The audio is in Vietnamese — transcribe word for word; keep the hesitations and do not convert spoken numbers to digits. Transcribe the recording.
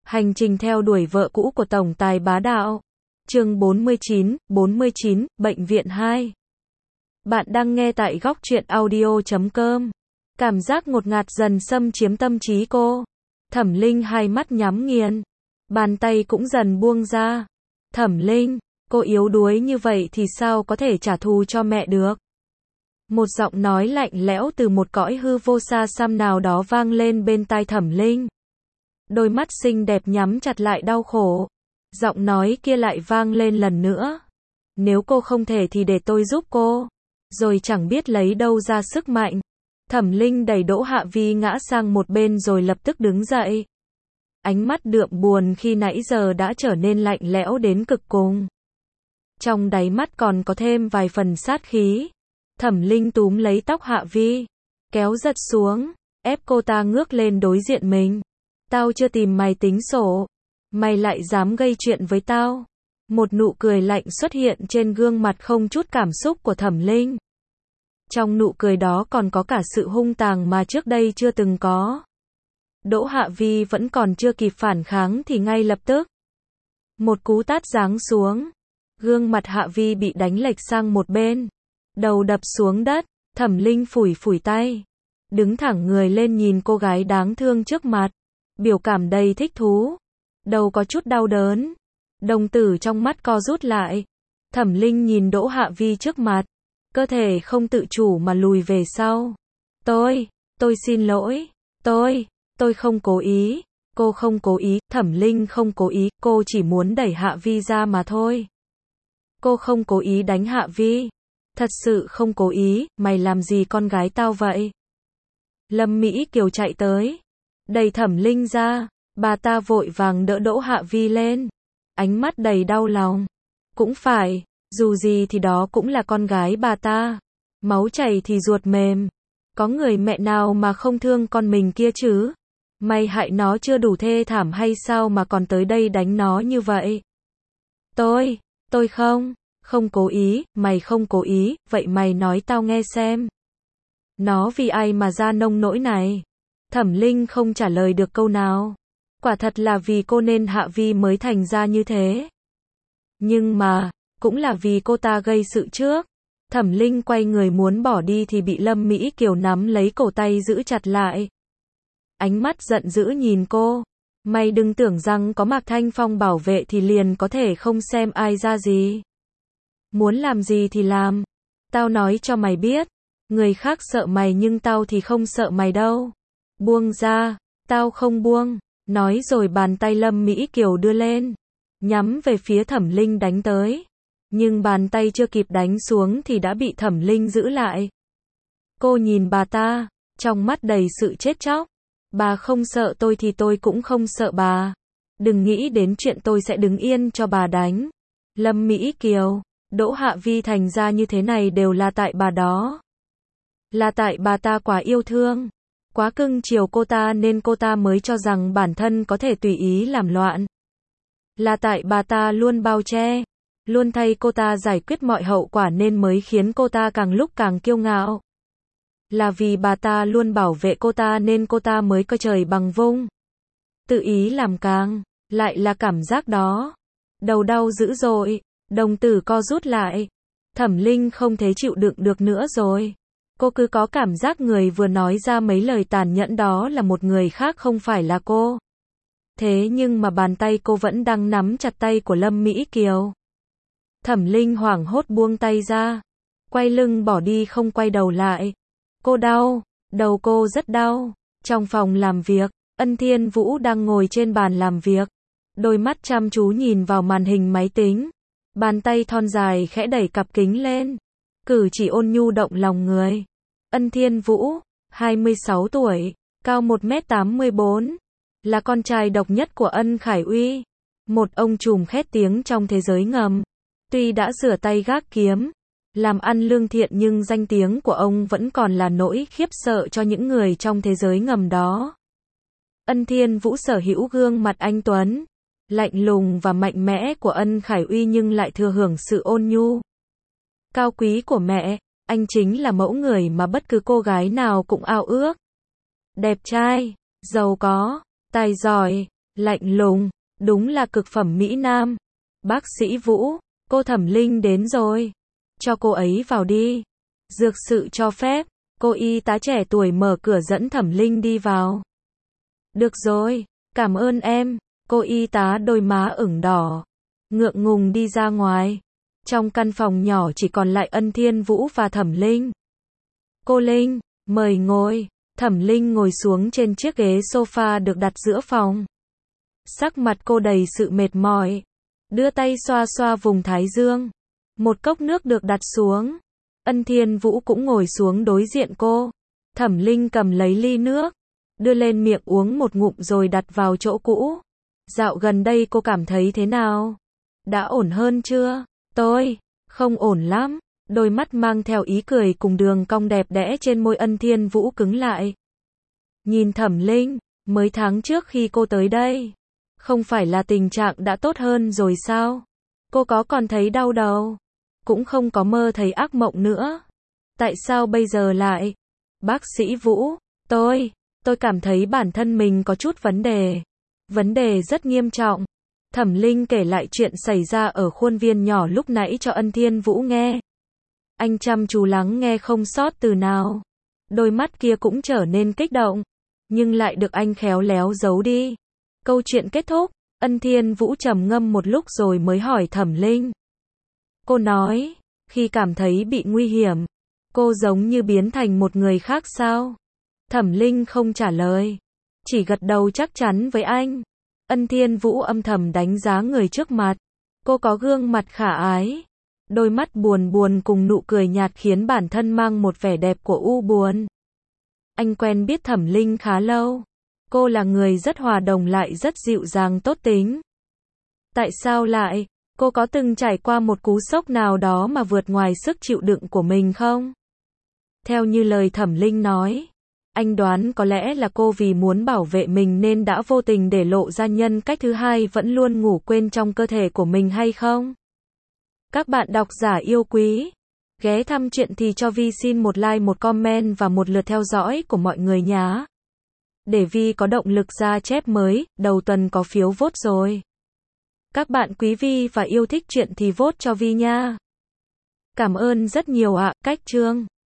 Hành trình theo đuổi vợ cũ của tổng tài bá đạo. Chương bốn mươi chín, bốn mươi chín, Bệnh viện hai. Bạn đang nghe tại góc truyện audio chấm com. Cảm giác ngột ngạt dần xâm chiếm tâm trí cô. Thẩm Linh hai mắt nhắm nghiền. Bàn tay cũng dần buông ra. Thẩm Linh, cô yếu đuối như vậy thì sao có thể trả thù cho mẹ được? Một giọng nói lạnh lẽo từ một cõi hư vô xa xăm nào đó vang lên bên tai Thẩm Linh. Đôi mắt xinh đẹp nhắm chặt lại đau khổ. Giọng nói kia lại vang lên lần nữa. Nếu cô không thể thì để tôi giúp cô. Rồi chẳng biết lấy đâu ra sức mạnh. Thẩm Linh đẩy Đỗ Hạ Vi ngã sang một bên rồi lập tức đứng dậy. Ánh mắt đượm buồn khi nãy giờ đã trở nên lạnh lẽo đến cực cùng. Trong đáy mắt còn có thêm vài phần sát khí. Thẩm Linh túm lấy tóc Hạ Vi, kéo giật xuống, ép cô ta ngước lên đối diện mình. Tao chưa tìm mày tính sổ, mày lại dám gây chuyện với tao. Một nụ cười lạnh xuất hiện trên gương mặt không chút cảm xúc của Thẩm Linh. Trong nụ cười đó còn có cả sự hung tàn mà trước đây chưa từng có. Đỗ Hạ Vi vẫn còn chưa kịp phản kháng thì ngay lập tức một cú tát giáng xuống. Gương mặt Hạ Vi bị đánh lệch sang một bên, đầu đập xuống đất. Thẩm Linh phủi phủi tay, đứng thẳng người lên nhìn cô gái đáng thương trước mặt, biểu cảm đầy thích thú, đầu có chút đau đớn, đồng tử trong mắt co rút lại. Thẩm Linh nhìn Đỗ Hạ Vi trước mặt, cơ thể không tự chủ mà lùi về sau. Tôi, tôi xin lỗi, tôi, tôi không cố ý, cô không cố ý, Thẩm Linh không cố ý, cô chỉ muốn đẩy Hạ Vi ra mà thôi. Cô không cố ý đánh Hạ Vi. Thật sự không cố ý, mày làm gì con gái tao vậy? Lâm Mỹ Kiều chạy tới, đẩy Thẩm Linh ra, bà ta vội vàng đỡ Đỗ Hạ Vi lên, ánh mắt đầy đau lòng. Cũng phải, dù gì thì đó cũng là con gái bà ta, máu chảy thì ruột mềm, có người mẹ nào mà không thương con mình kia chứ? Mày hại nó chưa đủ thê thảm hay sao mà còn tới đây đánh nó như vậy? Tôi, tôi không, không cố ý, mày không cố ý, vậy mày nói tao nghe xem. Nó vì ai mà ra nông nỗi này? Thẩm Linh không trả lời được câu nào. Quả thật là vì cô nên Hạ Vi mới thành ra như thế. Nhưng mà, cũng là vì cô ta gây sự trước. Thẩm Linh quay người muốn bỏ đi thì bị Lâm Mỹ Kiều nắm lấy cổ tay giữ chặt lại. Ánh mắt giận dữ nhìn cô. Mày đừng tưởng rằng có Mạc Thanh Phong bảo vệ thì liền có thể không xem ai ra gì. Muốn làm gì thì làm. Tao nói cho mày biết. Người khác sợ mày nhưng tao thì không sợ mày đâu. Buông ra. Tao không buông. Nói rồi bàn tay Lâm Mỹ Kiều đưa lên, nhắm về phía Thẩm Linh đánh tới. Nhưng bàn tay chưa kịp đánh xuống thì đã bị Thẩm Linh giữ lại. Cô nhìn bà ta, trong mắt đầy sự chết chóc. Bà không sợ tôi thì tôi cũng không sợ bà. Đừng nghĩ đến chuyện tôi sẽ đứng yên cho bà đánh. Lâm Mỹ Kiều, Đỗ Hạ Vi thành ra như thế này đều là tại bà đó. Là tại bà ta quá yêu thương, quá cưng chiều cô ta nên cô ta mới cho rằng bản thân có thể tùy ý làm loạn. Là tại bà ta luôn bao che, luôn thay cô ta giải quyết mọi hậu quả nên mới khiến cô ta càng lúc càng kiêu ngạo. Là vì bà ta luôn bảo vệ cô ta nên cô ta mới coi trời bằng vung. Tự ý làm càng, lại là cảm giác đó. Đầu đau dữ dội, đồng tử co rút lại. Thẩm Linh không thể chịu đựng được nữa rồi. Cô cứ có cảm giác người vừa nói ra mấy lời tàn nhẫn đó là một người khác không phải là cô. Thế nhưng mà bàn tay cô vẫn đang nắm chặt tay của Lâm Mỹ Kiều. Thẩm Linh hoảng hốt buông tay ra, quay lưng bỏ đi không quay đầu lại. Cô đau, đầu cô rất đau. Trong phòng làm việc, Ân Thiên Vũ đang ngồi trên bàn làm việc, đôi mắt chăm chú nhìn vào màn hình máy tính. Bàn tay thon dài khẽ đẩy cặp kính lên, cử chỉ ôn nhu động lòng người. Ân Thiên Vũ, hai mươi sáu tuổi, cao một mét tám mươi bốn, là con trai độc nhất của Ân Khải Uy, một ông trùm khét tiếng trong thế giới ngầm. Tuy đã rửa tay gác kiếm, làm ăn lương thiện nhưng danh tiếng của ông vẫn còn là nỗi khiếp sợ cho những người trong thế giới ngầm đó. Ân Thiên Vũ sở hữu gương mặt anh tuấn, lạnh lùng và mạnh mẽ của Ân Khải Uy nhưng lại thừa hưởng sự ôn nhu, cao quý của mẹ. Anh chính là mẫu người mà bất cứ cô gái nào cũng ao ước. Đẹp trai, giàu có, tài giỏi, lạnh lùng, đúng là cực phẩm mỹ nam. Bác sĩ Vũ, cô Thẩm Linh đến rồi. Cho cô ấy vào đi. Dược sự cho phép, cô y tá trẻ tuổi mở cửa dẫn Thẩm Linh đi vào. Được rồi, cảm ơn em. Cô y tá đôi má ửng đỏ, ngượng ngùng đi ra ngoài. Trong căn phòng nhỏ chỉ còn lại Ân Thiên Vũ và Thẩm Linh. Cô Linh, mời ngồi. Thẩm Linh ngồi xuống trên chiếc ghế sofa được đặt giữa phòng. Sắc mặt cô đầy sự mệt mỏi, đưa tay xoa xoa vùng thái dương. Một cốc nước được đặt xuống. Ân Thiên Vũ cũng ngồi xuống đối diện cô. Thẩm Linh cầm lấy ly nước, đưa lên miệng uống một ngụm rồi đặt vào chỗ cũ. Dạo gần đây cô cảm thấy thế nào? Đã ổn hơn chưa? Tôi, không ổn lắm. Đôi mắt mang theo ý cười cùng đường cong đẹp đẽ trên môi Ân Thiên Vũ cứng lại. Nhìn Thẩm Linh, mới tháng trước khi cô tới đây, không phải là tình trạng đã tốt hơn rồi sao? Cô có còn thấy đau đầu, cũng không có mơ thấy ác mộng nữa. Tại sao bây giờ lại? Bác sĩ Vũ, tôi, tôi cảm thấy bản thân mình có chút vấn đề. Vấn đề rất nghiêm trọng. Thẩm Linh kể lại chuyện xảy ra ở khuôn viên nhỏ lúc nãy cho Ân Thiên Vũ nghe. Anh chăm chú lắng nghe không sót từ nào. Đôi mắt kia cũng trở nên kích động, nhưng lại được anh khéo léo giấu đi. Câu chuyện kết thúc, Ân Thiên Vũ trầm ngâm một lúc rồi mới hỏi Thẩm Linh. Cô nói, khi cảm thấy bị nguy hiểm, cô giống như biến thành một người khác sao? Thẩm Linh không trả lời, chỉ gật đầu chắc chắn với anh. Ân Thiên Vũ âm thầm đánh giá người trước mặt. Cô có gương mặt khả ái, đôi mắt buồn buồn cùng nụ cười nhạt khiến bản thân mang một vẻ đẹp của u buồn. Anh quen biết Thẩm Linh khá lâu. Cô là người rất hòa đồng lại rất dịu dàng tốt tính. Tại sao lại? Cô có từng trải qua một cú sốc nào đó mà vượt ngoài sức chịu đựng của mình không? Theo như lời Thẩm Linh nói, anh đoán có lẽ là cô vì muốn bảo vệ mình nên đã vô tình để lộ ra nhân cách thứ hai vẫn luôn ngủ quên trong cơ thể của mình hay không? Các bạn độc giả yêu quý, ghé thăm Chuyện Thì cho Vi xin một like, một comment và một lượt theo dõi của mọi người nhé. Để Vi có động lực ra chép mới, đầu tuần có phiếu vote rồi. Các bạn quý Vi và yêu thích Chuyện Thì vote cho Vi nha. Cảm ơn rất nhiều ạ. Cách chương